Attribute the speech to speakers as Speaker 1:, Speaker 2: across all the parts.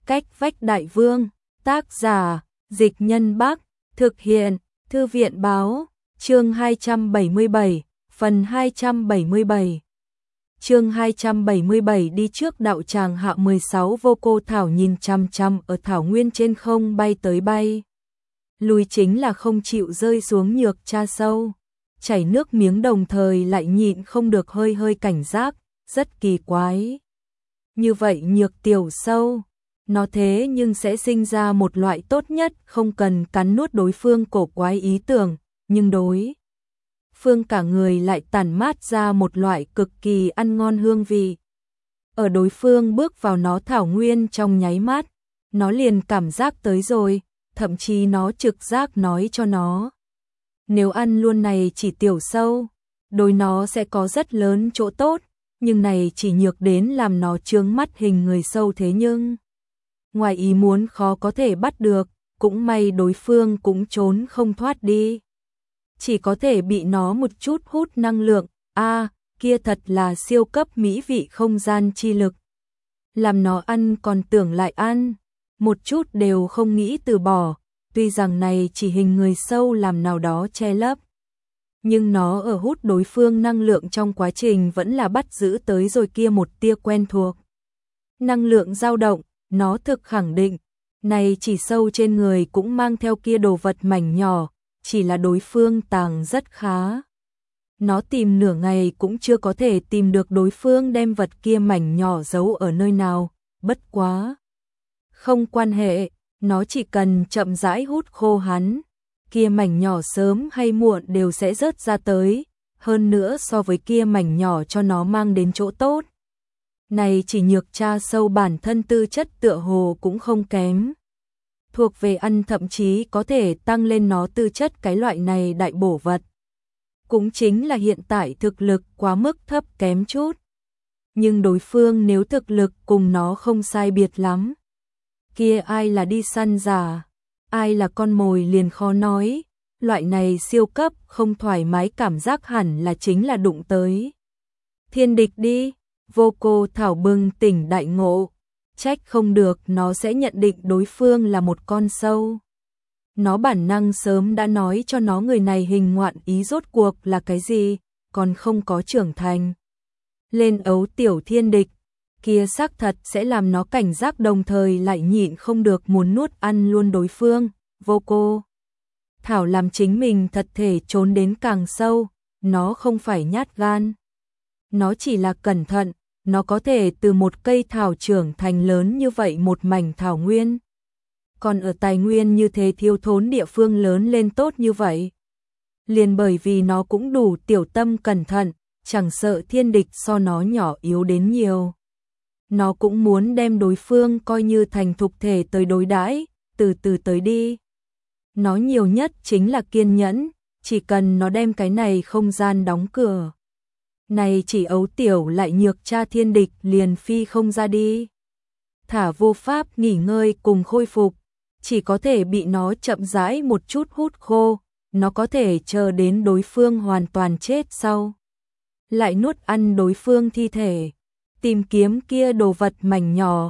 Speaker 1: Cách vách đại vương, tác giả, Dịch Nhân Bắc, thực hiện, Thư viện báo, chương 277, phần 277. Chương 277 đi trước đạo tràng hạ 16. Vô Cô Thảo nhìn chằm chằm ở thảo nguyên trên không bay tới bay lùi, chính là không chịu rơi xuống Nhược Tra Sâu. Chảy nước miếng đồng thời lại nhịn không được hơi hơi cảnh giác, rất kỳ quái. Như vậy Nhược Tiểu Sâu, nó thế nhưng sẽ sinh ra một loại tốt nhất không cần cắn nuốt đối phương cổ quái ý tưởng, nhưng đối phương cả người lại tản mát ra một loại cực kỳ ăn ngon hương vị. Ở đối phương bước vào nó thảo nguyên trong nháy mắt, nó liền cảm giác tới rồi, thậm chí nó trực giác nói cho nó. Nếu ăn luôn này chỉ tiểu sâu, đối nó sẽ có rất lớn chỗ tốt, nhưng này chỉ nhược đến làm nó chướng mắt hình người sâu thế nhưng. Ngoài ý muốn khó có thể bắt được, cũng may đối phương cũng trốn không thoát đi. Chỉ có thể bị nó một chút hút năng lượng, kia thật là siêu cấp mỹ vị không gian chi lực. Làm nó ăn còn tưởng lại ăn, một chút đều không nghĩ từ bỏ, tuy rằng này chỉ hình người sâu làm nào đó che lấp. Nhưng nó ở hút đối phương năng lượng trong quá trình vẫn là bắt giữ tới rồi kia một tia quen thuộc. Năng lượng dao động, nó thực khẳng định, này chỉ sâu trên người cũng mang theo kia đồ vật mảnh nhỏ, chỉ là đối phương tàng rất khá. Nó tìm nửa ngày cũng chưa có thể tìm được đối phương đem vật kia mảnh nhỏ giấu ở nơi nào, bất quá. Không quan hệ, nó chỉ cần chậm rãi hút khô hắn, kia mảnh nhỏ sớm hay muộn đều sẽ rớt ra tới, hơn nữa so với kia mảnh nhỏ cho nó mang đến chỗ tốt. Này chỉ Nhược Tra Sâu bản thân tư chất tựa hồ cũng không kém. Thuộc về ăn thậm chí có thể tăng lên nó tư chất cái loại này đại bổ vật. Cũng chính là hiện tại thực lực quá mức thấp kém chút. Nhưng đối phương nếu thực lực cùng nó không sai biệt lắm, kia ai là đi săn giả, ai là con mồi liền khó nói, loại này siêu cấp không thoải mái cảm giác hẳn là chính là đụng tới thiên địch đi. Vô Cô Thảo bừng tỉnh đại ngộ, trách không được nó sẽ nhận định đối phương là một con sâu. Nó bản năng sớm đã nói cho nó người này hình ngoạn ý rốt cuộc là cái gì, còn không có trưởng thành. Lên ấu tiểu thiên địch, kia xác thật sẽ làm nó cảnh giác đồng thời lại nhịn không được muốn nuốt ăn luôn đối phương. Vô Cô Thảo làm chính mình thật thể trốn đến càng sâu, nó không phải nhát gan. Nó chỉ là cẩn thận, nó có thể từ một cây thảo trưởng thành lớn như vậy một mảnh thảo nguyên. Còn ở tài nguyên như thế thiếu thốn địa phương lớn lên tốt như vậy. Liền bởi vì nó cũng đủ tiểu tâm cẩn thận, chẳng sợ thiên địch so nó nhỏ yếu đến nhiều. Nó cũng muốn đem đối phương coi như thành thục thể tới đối đãi, từ từ tới đi. Nó nhiều nhất chính là kiên nhẫn, chỉ cần nó đem cái này không gian đóng cửa. Này chỉ ấu tiểu lại Nhược Tra thiên địch liền phi không ra đi. Thả vô pháp nghỉ ngơi cùng khôi phục, chỉ có thể bị nó chậm rãi một chút hút khô, nó có thể chờ đến đối phương hoàn toàn chết sau. Lại nuốt ăn đối phương thi thể, tìm kiếm kia đồ vật mảnh nhỏ,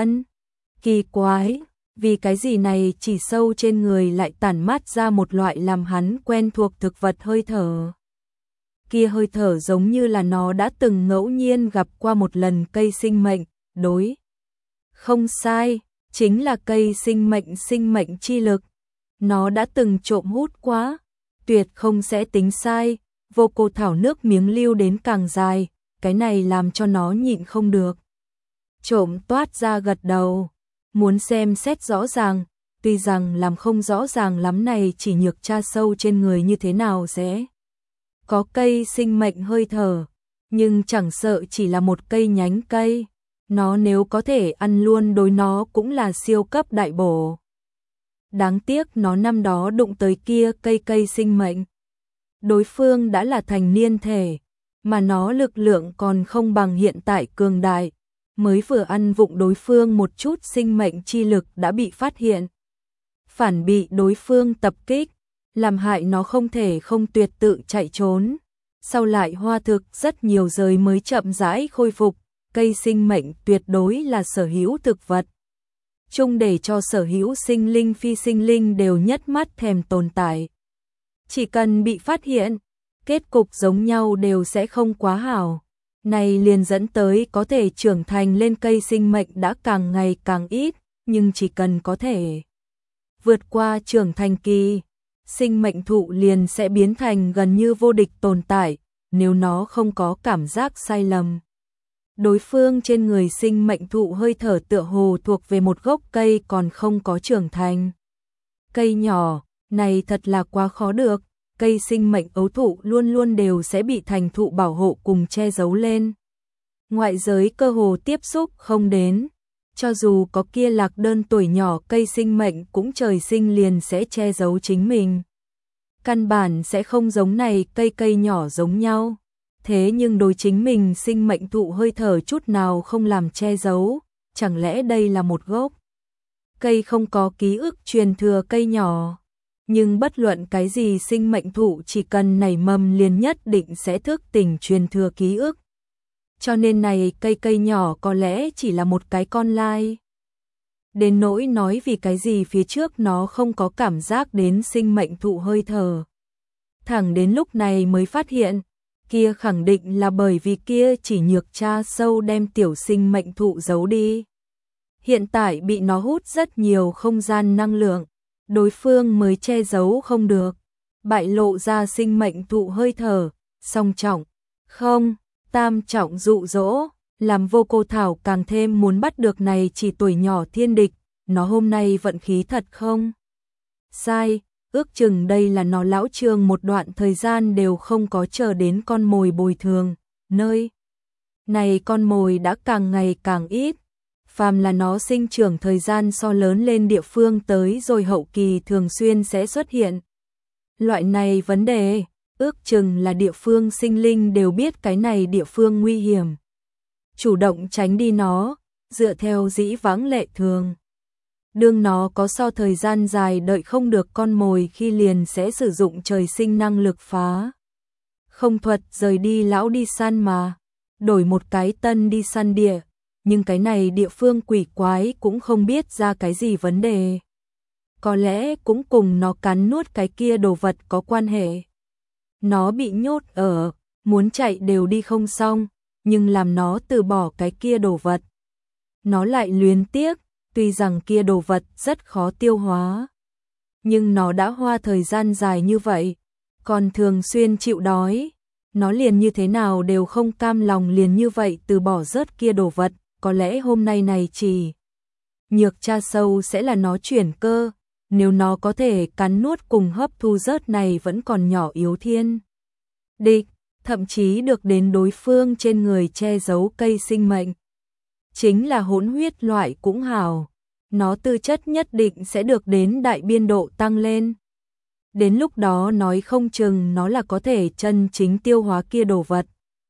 Speaker 1: kỳ quái, vì cái gì này chỉ sâu trên người lại tản mát ra một loại làm hắn quen thuộc thực vật hơi thở. Kia hơi thở giống như là nó đã từng ngẫu nhiên gặp qua một lần cây sinh mệnh, đối. Không sai, chính là cây sinh mệnh chi lực. Nó đã từng trộm hút quá, tuyệt không sẽ tính sai. Vô Cô Thảo nước miếng lưu đến càng dài, cái này làm cho nó nhịn không được. Trộm toát ra gật đầu, muốn xem xét rõ ràng, tuy rằng làm không rõ ràng lắm này chỉ Nhược Tra Sâu trên người như thế nào sẽ có cây sinh mệnh hơi thở, nhưng chẳng sợ chỉ là một cây nhánh cây, nó nếu có thể ăn luôn đối nó cũng là siêu cấp đại bổ. Đáng tiếc nó năm đó đụng tới kia cây sinh mệnh. Đối phương đã là thành niên thể, mà nó lực lượng còn không bằng hiện tại cường đại, mới vừa ăn vụng đối phương một chút sinh mệnh chi lực đã bị phát hiện. Phản bị đối phương tập kích, làm hại nó không thể không tuyệt tự chạy trốn. Sau lại hoa thực rất nhiều rồi mới chậm rãi khôi phục, cây sinh mệnh tuyệt đối là sở hữu thực vật. chung để cho sở hữu sinh linh phi sinh linh đều nhất mắt thèm tồn tại. Chỉ cần bị phát hiện, kết cục giống nhau đều sẽ không quá hảo. Này liền dẫn tới có thể trưởng thành lên cây sinh mệnh đã càng ngày càng ít, nhưng chỉ cần có thể vượt qua trưởng thành kỳ, sinh mệnh thụ liền sẽ biến thành gần như vô địch tồn tại, nếu nó không có cảm giác sai lầm. Đối phương trên người sinh mệnh thụ hơi thở tựa hồ thuộc về một gốc cây còn không có trưởng thành. Cây nhỏ, này thật là quá khó được, cây sinh mệnh ấu thụ luôn luôn đều sẽ bị thành thụ bảo hộ cùng che giấu lên. Ngoại giới cơ hồ tiếp xúc không đến, cho dù có kia lạc đơn tuổi nhỏ cây sinh mệnh cũng trời sinh liền sẽ che giấu chính mình. Căn bản sẽ không giống này cây nhỏ giống nhau. Thế nhưng đối chính mình sinh mệnh thụ hơi thở chút nào không làm che giấu, chẳng lẽ đây là một gốc cây không có ký ức truyền thừa cây nhỏ. Nhưng bất luận cái gì sinh mệnh thụ chỉ cần nảy mầm liền nhất định sẽ thức tỉnh truyền thừa ký ức. Cho nên này cây nhỏ có lẽ chỉ là một cái con lai. Đến nỗi nói vì cái gì phía trước nó không có cảm giác đến sinh mệnh thụ hơi thở. Thẳng đến lúc này mới phát hiện, kia khẳng định là bởi vì kia chỉ nhược cha sâu đem tiểu sinh mệnh thụ giấu đi. Hiện tại bị nó hút rất nhiều không gian năng lượng, đối phương mới che giấu không được, bại lộ ra sinh mệnh thụ hơi thở, song trọng, không, tam trọng dụ dỗ, làm Vô Cô Thảo càng thêm muốn bắt được này chỉ tuổi nhỏ thiên địch, nó hôm nay vận khí thật không? Sai, ước chừng đây là nó lão trường một đoạn thời gian đều không có chờ đến con mồi bồi thường, nơi này con mồi đã càng ngày càng ít. Phàm là nó sinh trưởng thời gian so lớn lên địa phương tới rồi hậu kỳ thường xuyên sẽ xuất hiện. Loại này vấn đề, ước chừng là địa phương sinh linh đều biết cái này địa phương nguy hiểm. Chủ động tránh đi nó, dựa theo dĩ vãng lệ thường. Đương nó có so thời gian dài đợi không được con mồi khi liền sẽ sử dụng trời sinh năng lực phá. Không thuật rời đi lão đi săn mà, đổi một cái tân đi săn địa. Nhưng cái này địa phương quỷ quái cũng không biết ra cái gì vấn đề. Có lẽ cũng cùng nó cắn nuốt cái kia đồ vật có quan hệ. Nó bị nhốt ở, muốn chạy đều đi không xong, nhưng làm nó từ bỏ cái kia đồ vật. Nó lại luyến tiếc, tuy rằng kia đồ vật rất khó tiêu hóa. Nhưng nó đã hoa thời gian dài như vậy, còn thường xuyên chịu đói. Nó liền như thế nào đều không cam lòng liền như vậy từ bỏ rớt kia đồ vật. Có lẽ hôm nay này chỉ nhược cha sâu sẽ là nó chuyển cơ, nếu nó có thể cắn nuốt cùng hấp thu rớt này vẫn còn nhỏ yếu thiên địch, thậm chí được đến đối phương trên người che giấu cây sinh mệnh. Chính là hỗn huyết loại cũng hảo, nó tư chất nhất định sẽ được đến đại biên độ tăng lên. Đến lúc đó nói không chừng nó là có thể chân chính tiêu hóa kia đồ vật.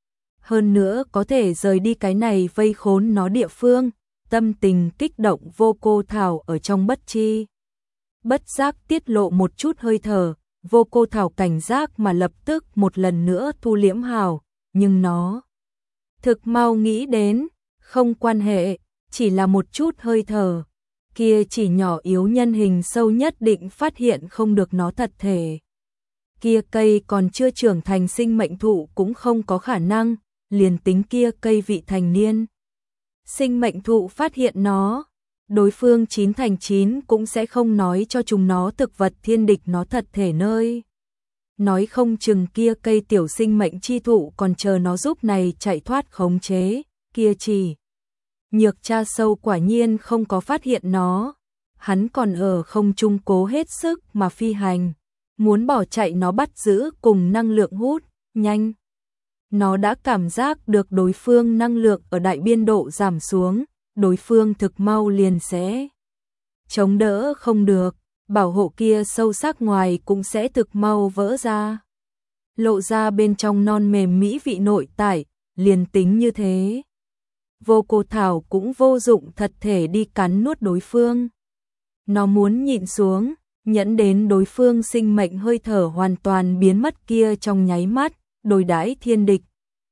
Speaker 1: Hơn nữa có thể rời đi cái này vây khốn nó địa phương, tâm tình kích động Vô Cô Thảo ở trong bất chi. Bất giác tiết lộ một chút hơi thở, Vô Cô Thảo cảnh giác mà lập tức một lần nữa thu liễm hào, nhưng nó thực mau nghĩ đến, không quan hệ, chỉ là một chút hơi thở. Kia chỉ nhỏ yếu nhân hình sâu nhất định phát hiện không được nó thật thể. Kia cây còn chưa trưởng thành sinh mệnh thụ cũng không có khả năng. Liền tính kia cây vị thành niên. Sinh mệnh thụ phát hiện nó, đối phương 9 thành 9 cũng sẽ không nói cho chúng nó thực vật thiên địch nó thật thể nơi. Nói không chừng kia cây tiểu sinh mệnh chi thụ còn chờ nó giúp này chạy thoát khống chế, kia chỉ. Nhược cha sâu quả nhiên không có phát hiện nó, hắn còn ở không trung cố hết sức mà phi hành, muốn bỏ chạy nó bắt giữ cùng năng lượng hút, nhanh. Nó đã cảm giác được đối phương năng lượng ở đại biên độ giảm xuống, đối phương thực mau liền sẽ chống đỡ không được, bảo hộ kia sâu sắc ngoài cũng sẽ thực mau vỡ ra. Lộ ra bên trong non mềm mỹ vị nội tại, liền tính như thế. Vô Cô Thảo cũng vô dụng thật thể đi cắn nuốt đối phương. Nó muốn nhịn xuống, nhẫn đến đối phương sinh mệnh hơi thở hoàn toàn biến mất kia trong nháy mắt, đối đãi thiên địch.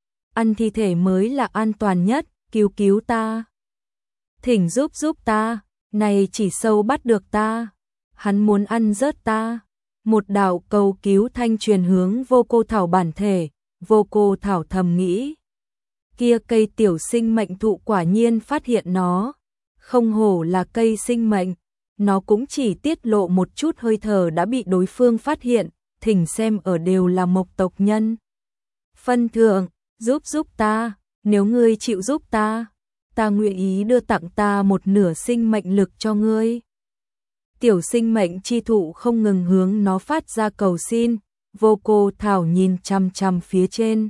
Speaker 1: Ăn thi thể mới là an toàn nhất, cứu ta. Thỉnh giúp ta, Này chỉ sâu bắt được ta, hắn muốn ăn rớt ta. Một đạo cầu cứu thanh truyền hướng Vô Cô Thảo bản thể, Vô Cô Thảo thầm nghĩ. Kia cây tiểu sinh mệnh thụ quả nhiên phát hiện nó, không hổ là cây sinh mệnh, nó cũng chỉ tiết lộ một chút hơi thở đã bị đối phương phát hiện, thỉnh xem ở đều là mộc tộc nhân. Phân thượng, giúp ta, nếu ngươi chịu giúp ta, ta nguyện ý đưa tặng ta một nửa sinh mệnh lực cho ngươi. Tiểu sinh mệnh chi thụ không ngừng hướng nó phát ra cầu xin, Vô Cô Thảo nhìn chằm chằm phía trên.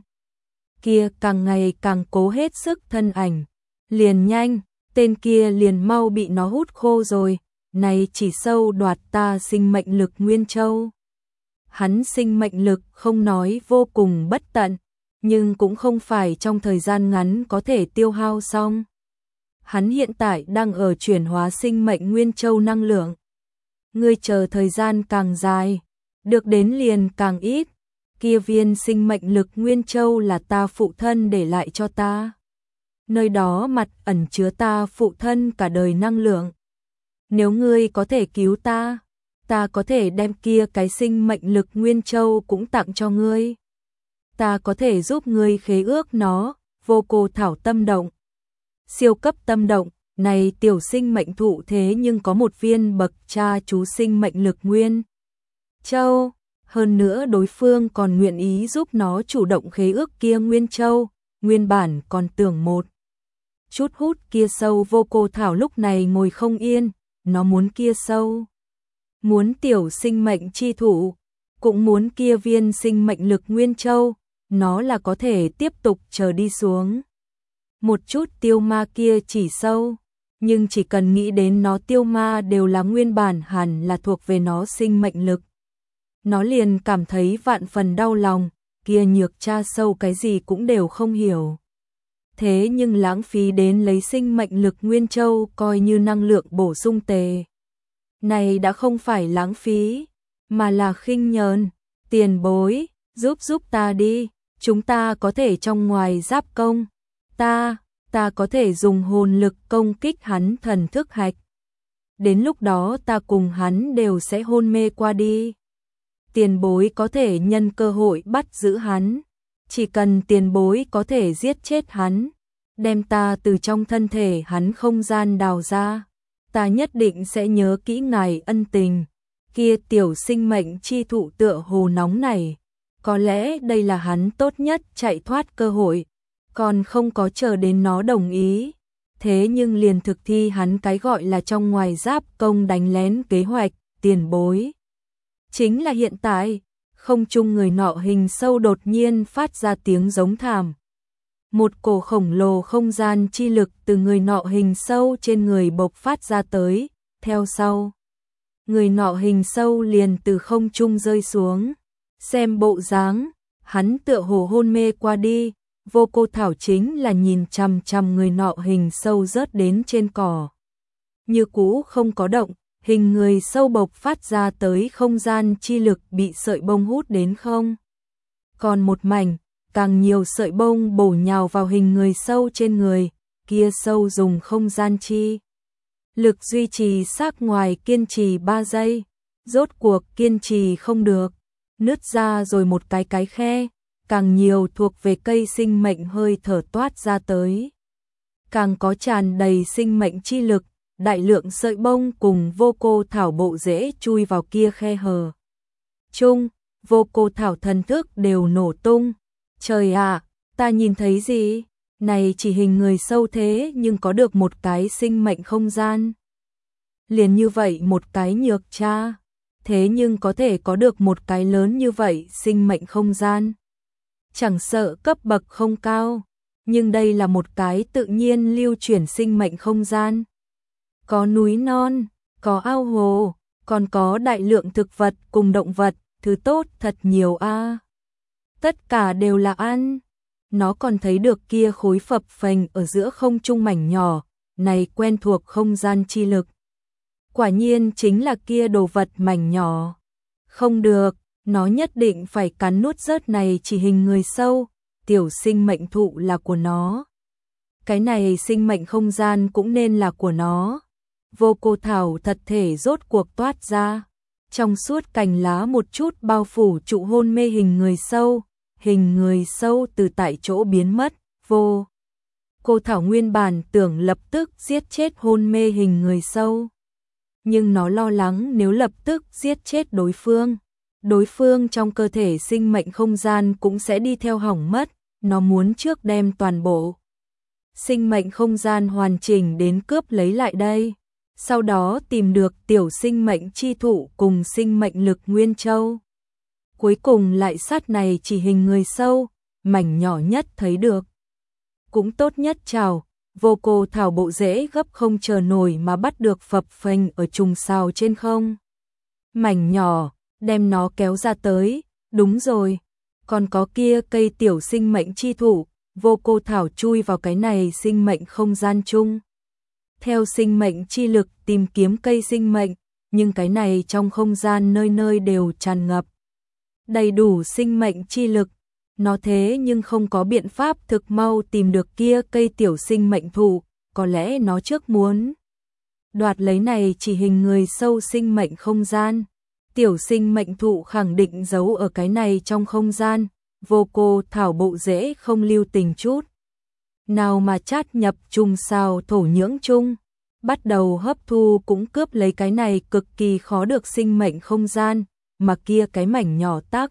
Speaker 1: Kia càng ngày càng cố hết sức thân ảnh, liền nhanh, tên kia liền mau bị nó hút khô rồi, này chỉ sâu đoạt ta sinh mệnh lực Nguyên Châu. Hắn sinh mệnh lực không nói vô cùng bất tận, nhưng cũng không phải trong thời gian ngắn có thể tiêu hao xong. Hắn hiện tại đang ở chuyển hóa sinh mệnh Nguyên Châu năng lượng. Ngươi chờ thời gian càng dài, được đến liền càng ít. Kia viên sinh mệnh lực Nguyên Châu là ta phụ thân để lại cho ta. Nơi đó mặt ẩn chứa ta phụ thân cả đời năng lượng. Nếu ngươi có thể cứu ta, ta có thể đem kia cái sinh mệnh lực Nguyên Châu cũng tặng cho ngươi. Ta có thể giúp ngươi khế ước nó. Vô Cô Thảo tâm động. Siêu cấp tâm động, này tiểu sinh mệnh thụ thế nhưng có một viên bậc cha chú sinh mệnh lực Nguyên Châu. Hơn nữa đối phương còn nguyện ý giúp nó chủ động khế ước kia Nguyên Châu, nguyên bản còn tưởng một chút hút kia sâu. Vô Cô Thảo lúc này ngồi không yên, nó muốn kia sâu, muốn tiểu sinh mệnh chi thụ, cũng muốn kia viên sinh mệnh lực Nguyên Châu, nó là có thể tiếp tục chờ đi xuống. Một chút tiêu ma kia chỉ sâu, nhưng chỉ cần nghĩ đến nó tiêu ma đều là nguyên bản hẳn là thuộc về nó sinh mệnh lực. Nó liền cảm thấy vạn phần đau lòng, kia nhược cha sâu cái gì cũng đều không hiểu. Thế nhưng lãng phí đến lấy sinh mệnh lực Nguyên Châu coi như năng lượng bổ sung tề. Này đã không phải lãng phí, mà là khinh nhờn. Tiền bối, giúp ta đi, chúng ta có thể trong ngoài giáp công. Ta có thể dùng hồn lực công kích hắn thần thức hạch. Đến lúc đó ta cùng hắn đều sẽ hôn mê qua đi. Tiền bối có thể nhân cơ hội bắt giữ hắn. Chỉ cần tiền bối có thể giết chết hắn, đem ta từ trong thân thể hắn không gian đào ra, ta nhất định sẽ nhớ kỹ ngài ân tình. Kia tiểu sinh mệnh chi thụ tựa hồ nóng này, có lẽ đây là hắn tốt nhất chạy thoát cơ hội, còn không có chờ đến nó đồng ý. Thế nhưng liền thực thi hắn cái gọi là trong ngoài giáp công đánh lén kế hoạch. Tiền bối chính là hiện tại. Không trung người nọ hình sâu đột nhiên phát ra tiếng giống thảm. Một cổ khổng lồ không gian chi lực từ người nọ hình sâu trên người bộc phát ra tới, theo sau. Người nọ hình sâu liền từ không trung rơi xuống. Xem bộ dáng, hắn tựa hồ hôn mê qua đi. Vô Cô Thảo chính là nhìn chằm chằm người nọ hình sâu rớt đến trên cỏ. Như cũ không có động. Hình người sâu bộc phát ra tới không gian chi lực bị sợi bông hút đến không. Còn một mảnh, càng nhiều sợi bông bổ nhào vào hình người sâu trên người, kia sâu dùng không gian chi lực duy trì xác ngoài kiên trì 3 giây, rốt cuộc kiên trì không được, nứt ra rồi một cái khe, càng nhiều thuộc về cây sinh mệnh hơi thở toát ra tới. Càng có tràn đầy sinh mệnh chi lực. Đại lượng sợi bông cùng Vô Cô Thảo bộ rễ chui vào kia khe hở. Chung, Vô Cô Thảo thần thức đều nổ tung. Trời ạ, ta nhìn thấy gì? Này chỉ hình người sâu thế nhưng có được một cái sinh mệnh không gian. Liền như vậy một cái nhược cha, thế nhưng có thể có được một cái lớn như vậy sinh mệnh không gian. Chẳng sợ cấp bậc không cao, nhưng đây là một cái tự nhiên lưu chuyển sinh mệnh không gian. Có núi non, có ao hồ, còn có đại lượng thực vật cùng động vật, thứ tốt thật nhiều a. Tất cả đều là ăn. Nó còn thấy được kia khối phập phềnh ở giữa không trung mảnh nhỏ, này quen thuộc không gian chi lực. Quả nhiên chính là kia đồ vật mảnh nhỏ. Không được, nó nhất định phải cắn nuốt rớt này chỉ hình người sâu, tiểu sinh mệnh thụ là của nó. Cái này sinh mệnh không gian cũng nên là của nó. vô cô thảo thật thể rốt cuộc toát ra. Trong suốt cành lá một chút bao phủ trụ hôn mê hình người sâu từ tại chỗ biến mất, vô. Cô thảo nguyên bản tưởng lập tức giết chết hôn mê hình người sâu. Nhưng nó lo lắng nếu lập tức giết chết đối phương trong cơ thể sinh mệnh không gian cũng sẽ đi theo hỏng mất, nó muốn trước đem toàn bộ sinh mệnh không gian hoàn chỉnh đến cướp lấy lại đây. Sau đó tìm được tiểu sinh mệnh chi thụ cùng sinh mệnh lực nguyên châu. Cuối cùng lại sát này chỉ hình người sâu, mảnh nhỏ nhất thấy được. Cũng tốt nhất chào, vô cô thảo bộ rễ gấp không chờ nổi mà bắt được phập phềnh ở trùng sao trên không. Mảnh nhỏ, đem nó kéo ra tới, đúng rồi, còn có kia cây tiểu sinh mệnh chi thụ, vô cô thảo chui vào cái này sinh mệnh không gian chung. Theo sinh mệnh chi lực tìm kiếm cây sinh mệnh, nhưng cái này trong không gian nơi nơi đều tràn ngập đầy đủ sinh mệnh chi lực. Nó thế nhưng không có biện pháp thực mau tìm được kia cây tiểu sinh mệnh thụ, có lẽ nó trước muốn đoạt lấy này chỉ hình người sâu sinh mệnh không gian. Tiểu sinh mệnh thụ khẳng định giấu ở cái này trong không gian, vô cô thảo bộ rễ không lưu tình chút nào mà chát nhập trùng sao thổ nhưỡng chung, bắt đầu hấp thu cũng cướp lấy cái này cực kỳ khó được sinh mệnh không gian, mà kia cái mảnh nhỏ tác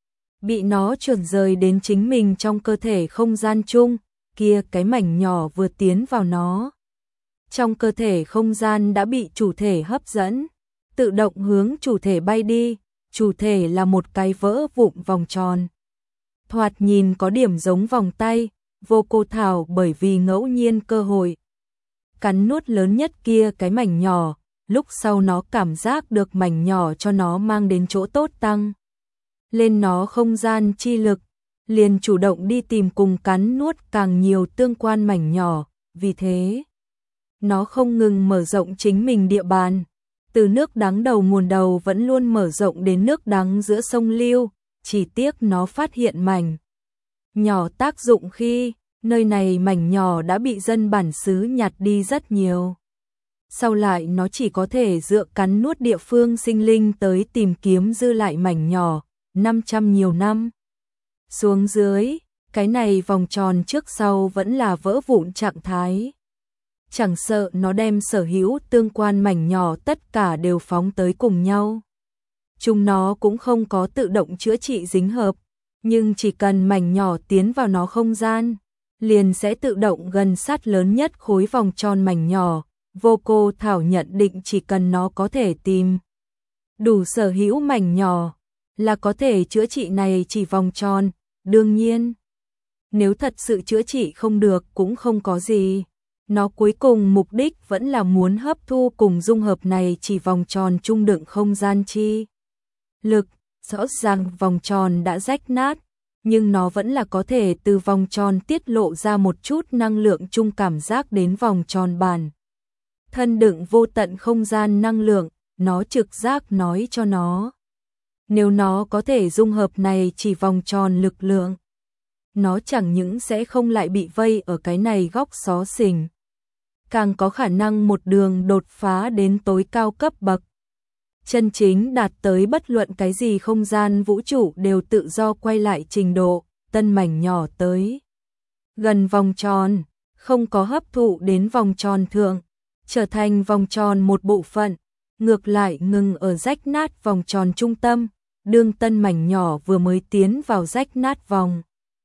Speaker 1: bị nó chuyển rời đến chính mình trong cơ thể không gian chung, kia cái mảnh nhỏ vừa tiến vào nó. Trong cơ thể không gian đã bị chủ thể hấp dẫn, tự động hướng chủ thể bay đi, chủ thể là một cái vỡ vụn vòng tròn. Thoạt nhìn có điểm giống vòng tay, vô cô thảo bởi vì ngẫu nhiên cơ hội. Cắn nuốt lớn nhất kia cái mảnh nhỏ, lúc sau nó cảm giác được mảnh nhỏ cho nó mang đến chỗ tốt tăng lên nó không gian chi lực, liền chủ động đi tìm cùng cắn nuốt càng nhiều tương quan mảnh nhỏ, vì thế nó không ngừng mở rộng chính mình địa bàn, từ nước đắng đầu nguồn đầu vẫn luôn mở rộng đến nước đắng giữa sông Lưu, chỉ tiếc nó phát hiện mảnh nhỏ tác dụng khi nơi này mảnh nhỏ đã bị dân bản xứ nhặt đi rất nhiều. Sau lại nó chỉ có thể dựa cắn nuốt địa phương sinh linh tới tìm kiếm dư lại mảnh nhỏ, 500 nhiều năm. Xuống dưới, cái này vòng tròn trước sau vẫn là vỡ vụn trạng thái. Chẳng sợ nó đem sở hữu tương quan mảnh nhỏ tất cả đều phóng tới cùng nhau. Chúng nó cũng không có tự động chữa trị dính hợp, nhưng chỉ cần mảnh nhỏ tiến vào nó không gian, liền sẽ tự động gần sát lớn nhất khối vòng tròn mảnh nhỏ. Vô cô thảo nhận định chỉ cần nó có thể tìm đủ sở hữu mảnh nhỏ là có thể chữa trị này chỉ vòng tròn. Đương nhiên, nếu thật sự chữa trị không được cũng không có gì. Nó cuối cùng mục đích vẫn là muốn hấp thu cùng dung hợp này chỉ vòng tròn trung đựng không gian chi lực. Rõ ràng vòng tròn đã rách nát, nhưng nó vẫn là có thể từ vòng tròn tiết lộ ra một chút năng lượng chung cảm giác đến vòng tròn bản thân đựng vô tận không gian năng lượng. Nó trực giác nói cho nó, nếu nó có thể dung hợp này chỉ vòng tròn lực lượng, nó chẳng những sẽ không lại bị vây ở cái này góc xó xỉnh, càng có khả năng một đường đột phá đến tối cao cấp bậc, chân chính đạt tới bất luận cái gì không gian vũ trụ đều tự do quay lại trình độ. Tân mảnh nhỏ tới gần vòng tròn, không có hấp thụ đến vòng tròn thượng, trở thành vòng tròn một bộ phận, ngược lại ngừng ở rách nát vòng tròn trung tâm. Đương tân mảnh nhỏ vừa mới tiến vào rách nát vòng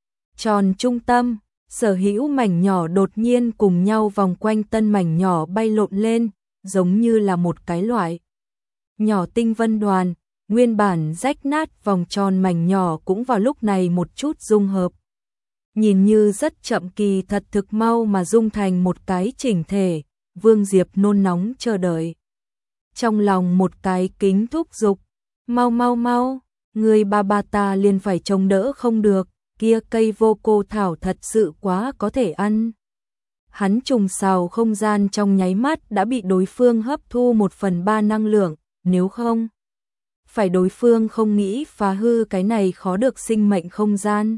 Speaker 1: tròn trung tâm, sở hữu mảnh nhỏ đột nhiên cùng nhau vòng quanh tân mảnh nhỏ bay lộn lên, giống như là một cái loại nhỏ tinh vân đoàn. Nguyên bản rách nát vòng tròn mảnh nhỏ cũng vào lúc này một chút dung hợp, nhìn như rất chậm kỳ thật thực mau mà dung thành một cái chỉnh thể. Vương Diệp nôn nóng chờ đợi, trong lòng một cái kính thúc giục, mau mau mau, người ba ta liền phải chống đỡ không được, kia cây vô cô thảo thật sự quá có thể ăn. Hắn trùng sào không gian trong nháy mắt đã bị đối phương hấp thu 1/3 năng lượng, nếu không phải đối phương không nghĩ phá hư cái này khó được sinh mệnh không gian,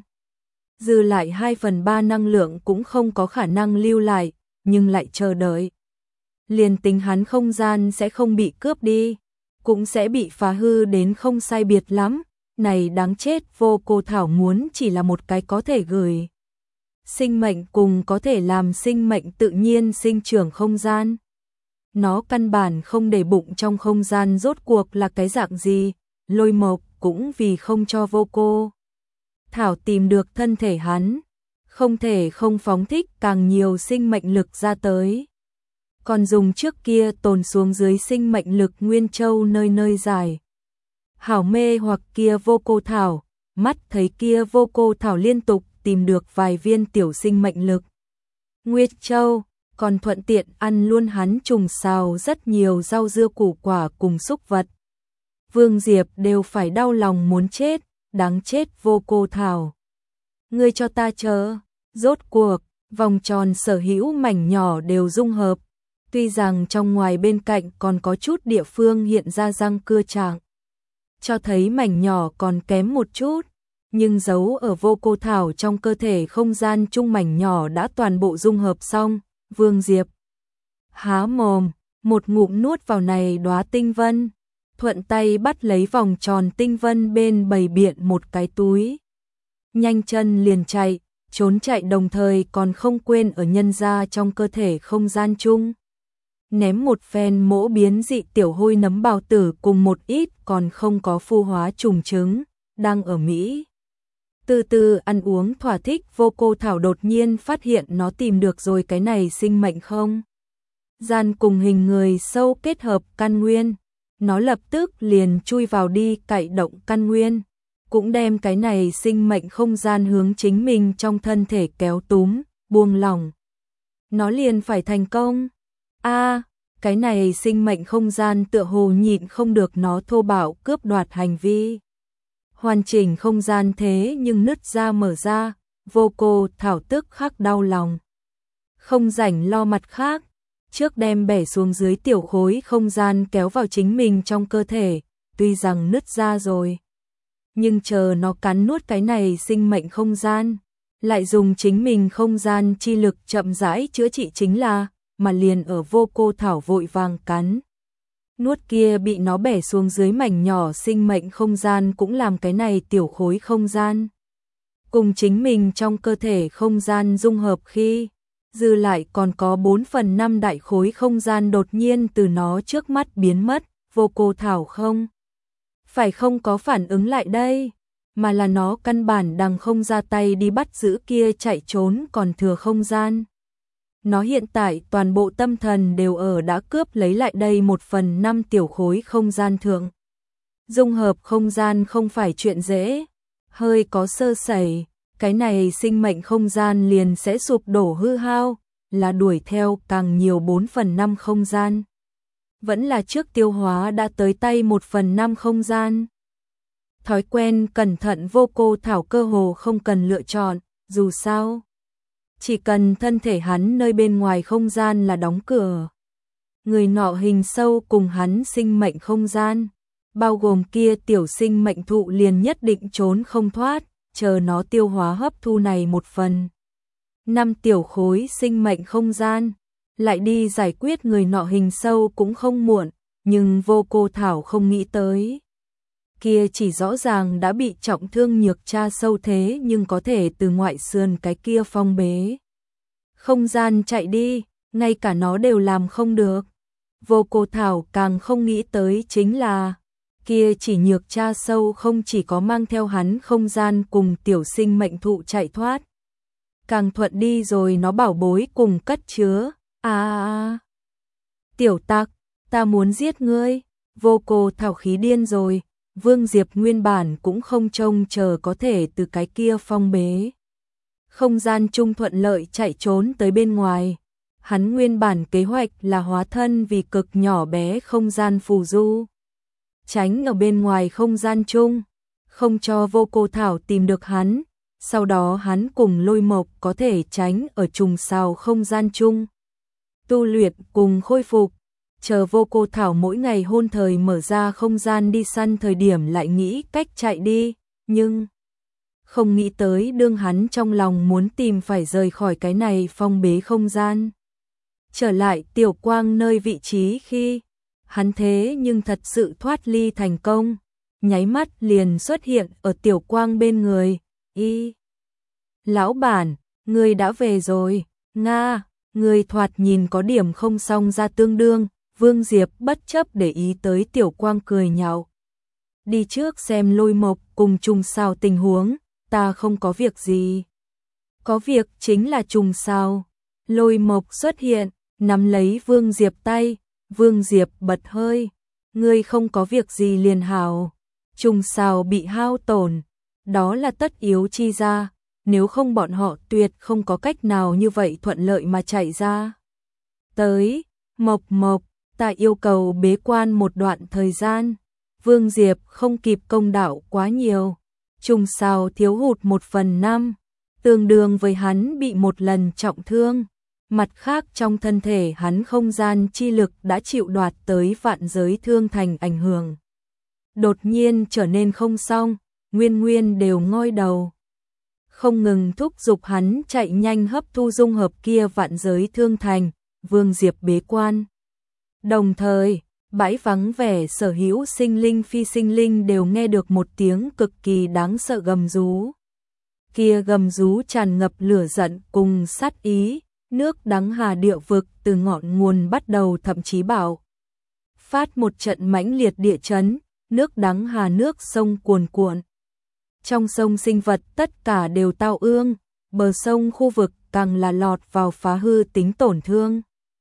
Speaker 1: dư lại 2/3 năng lượng cũng không có khả năng lưu lại, nhưng lại chờ đợi. liền tính hắn không gian sẽ không bị cướp đi, cũng sẽ bị phá hư đến không sai biệt lắm. Này đáng chết, vô cô thảo muốn chỉ là một cái có thể gửi sinh mệnh cùng có thể làm sinh mệnh tự nhiên sinh trưởng không gian. Nó căn bản không để bụng trong không gian rốt cuộc là cái dạng gì, Lôi Mộc cũng vì không cho vô cô thảo tìm được thân thể hắn, không thể không phóng thích càng nhiều sinh mệnh lực ra tới. Còn dùng trước kia tồn xuống dưới sinh mệnh lực Nguyên Châu nơi nơi dài. Hảo mê hoặc kia vô cô thảo, mắt thấy kia vô cô thảo liên tục tìm được vài viên tiểu sinh mệnh lực Nguyệt Châu, còn thuận tiện ăn luôn hắn trùng xào rất nhiều rau dưa củ quả cùng súc vật. Vương Diệp đều phải đau lòng muốn chết, đáng chết vô cô thảo. Ngươi cho ta chờ, rốt cuộc, vòng tròn sở hữu mảnh nhỏ đều dung hợp. Tuy rằng trong ngoài bên cạnh còn có chút địa phương hiện ra răng cưa trạng, cho thấy mảnh nhỏ còn kém một chút, nhưng giấu ở vô cô thảo trong cơ thể không gian chung mảnh nhỏ đã toàn bộ dung hợp xong. Vương Diệp há mồm, một ngụm nuốt vào này đóa tinh vân, thuận tay bắt lấy vòng tròn tinh vân bên bày biện một cái túi. Nhanh chân liền chạy, trốn chạy đồng thời còn không quên ở nhân ra trong cơ thể không gian chung ném một phen mỗ biến dị tiểu hôi nấm bào tử cùng một ít còn không có phu hóa trùng trứng, đang ở Mỹ. Từ từ ăn uống thỏa thích, vô cô thảo đột nhiên phát hiện nó tìm được rồi cái này sinh mệnh không gian cùng hình người sâu kết hợp căn nguyên. Nó lập tức liền chui vào đi cậy động căn nguyên, cũng đem cái này sinh mệnh không gian hướng chính mình trong thân thể kéo túm, buông lỏng. Nó liền phải thành công. Cái này sinh mệnh không gian tựa hồ nhịn không được nó thô bạo cướp đoạt hành vi. Hoàn chỉnh không gian thế nhưng nứt ra mở ra, vô cô thảo tức khắc đau lòng. Không rảnh lo mặt khác, trước đem bẻ xuống dưới tiểu khối không gian kéo vào chính mình trong cơ thể, tuy rằng nứt ra rồi. Nhưng chờ nó cắn nuốt cái này sinh mệnh không gian, lại dùng chính mình không gian chi lực chậm rãi chữa trị chính là, mà liền ở vô cô thảo vội vàng cắn. Nuốt kia bị nó bẻ xuống dưới mảnh nhỏ sinh mệnh không gian cũng làm cái này tiểu khối không gian cùng chính mình trong cơ thể không gian dung hợp khi dư lại còn có 4/5 đại khối không gian đột nhiên từ nó trước mắt biến mất. Vô cô thảo không phải không có phản ứng lại đây, mà là nó căn bản đằng không ra tay đi bắt giữ kia chạy trốn còn thừa không gian. Nó hiện tại toàn bộ tâm thần đều ở đã cướp lấy lại đây 1/5 tiểu khối không gian thượng. Dung hợp không gian không phải chuyện dễ, hơi có sơ sẩy, cái này sinh mệnh không gian liền sẽ sụp đổ hư hao, là đuổi theo càng nhiều 4/5 không gian. Vẫn là trước tiêu hóa đã tới tay 1/5 không gian. Thói quen cẩn thận vô cô thảo cơ hồ không cần lựa chọn, dù sao chỉ cần thân thể hắn nơi bên ngoài không gian là đóng cửa. Người nọ hình sâu cùng hắn sinh mệnh không gian, bao gồm kia tiểu sinh mệnh thụ liền nhất định trốn không thoát, chờ nó tiêu hóa hấp thu này 1/5 tiểu khối sinh mệnh không gian, lại đi giải quyết người nọ hình sâu cũng không muộn, nhưng vô cô thảo không nghĩ tới. Kia chỉ rõ ràng đã bị trọng thương nhược tra sâu thế nhưng có thể từ ngoại sườn cái kia phong bế không gian chạy đi, ngay cả nó đều làm không được. Vô cô thảo càng không nghĩ tới chính là kia chỉ nhược tra sâu không chỉ có mang theo hắn không gian cùng tiểu sinh mệnh thụ chạy thoát, càng thuận đi rồi nó bảo bối cùng cất chứa. Tiểu tặc, ta muốn giết ngươi. Vô cô thảo khí điên rồi. Vương Diệp nguyên bản cũng không trông chờ có thể từ cái kia phong bế không gian chung thuận lợi chạy trốn tới bên ngoài. Hắn nguyên bản kế hoạch là hóa thân vì cực nhỏ bé không gian phù du, tránh ở bên ngoài không gian chung, không cho vô cô thảo tìm được hắn. Sau đó hắn cùng Lôi Mộc có thể tránh ở trùng sào không gian chung, tu luyện cùng khôi phục. Chờ vô cô thảo mỗi ngày hôn thời mở ra không gian đi săn thời điểm lại nghĩ cách chạy đi, nhưng không nghĩ tới đương hắn trong lòng muốn tìm phải rời khỏi cái này phong bế không gian. trở lại Tiểu Quang nơi vị trí khi hắn thế nhưng thật sự thoát ly thành công, nháy mắt liền xuất hiện ở Tiểu Quang bên người. Lão bản, ngươi đã về rồi, Nga, ngươi thoạt nhìn có điểm không xong ra tương đương, Vương Diệp bất chấp để ý tới Tiểu Quang cười nhạo. Đi trước xem Lôi Mộc cùng Trùng Sao tình huống, ta không có việc gì. Có việc chính là Trùng Sao. Lôi Mộc xuất hiện, nắm lấy Vương Diệp tay, Vương Diệp bật hơi, ngươi không có việc gì liền hảo. Trùng Sao bị hao tổn, đó là tất yếu chi ra, nếu không bọn họ tuyệt không có cách nào như vậy thuận lợi mà chạy ra. Tới, Mộc, ta yêu cầu bế quan một đoạn thời gian. Vương Diệp không kịp công đạo quá nhiều. Trùng Sao thiếu hụt 1/5, tương đương với hắn bị một lần trọng thương. Mặt khác trong thân thể hắn không gian chi lực đã chịu đoạt tới vạn giới thương thành ảnh hưởng. Đột nhiên trở nên không xong, Nguyên đều ngoi đầu. Không ngừng thúc giục hắn chạy nhanh hấp thu dung hợp kia vạn giới thương thành, Vương Diệp bế quan. Đồng thời, bãi vắng vẻ sở hữu sinh linh phi sinh linh đều nghe được một tiếng cực kỳ đáng sợ gầm rú. Kia gầm rú tràn ngập lửa giận cùng sát ý, nước đắng Hà địa vực từ ngọn nguồn bắt đầu thậm chí bảo phát một trận mãnh liệt địa chấn, nước đắng Hà nước sông cuồn cuộn. Trong sông sinh vật tất cả đều tao ương, bờ sông khu vực càng là lọt vào phá hư tính tổn thương.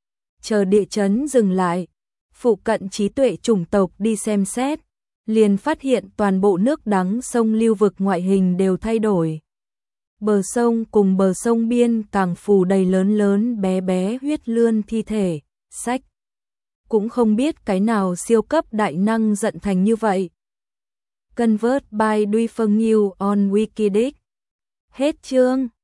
Speaker 1: Chờ địa chấn dừng lại, phụ cận trí tuệ chủng tộc đi xem xét, liền phát hiện toàn bộ nước đắng sông lưu vực ngoại hình đều thay đổi. Bờ sông cùng bờ sông biên càng phủ đầy lớn bé bé huyết lươn thi thể, sách. Cũng không biết cái nào siêu cấp đại năng giận thành như vậy. Convert by Duy Phân New on Wikidic. Hết chương.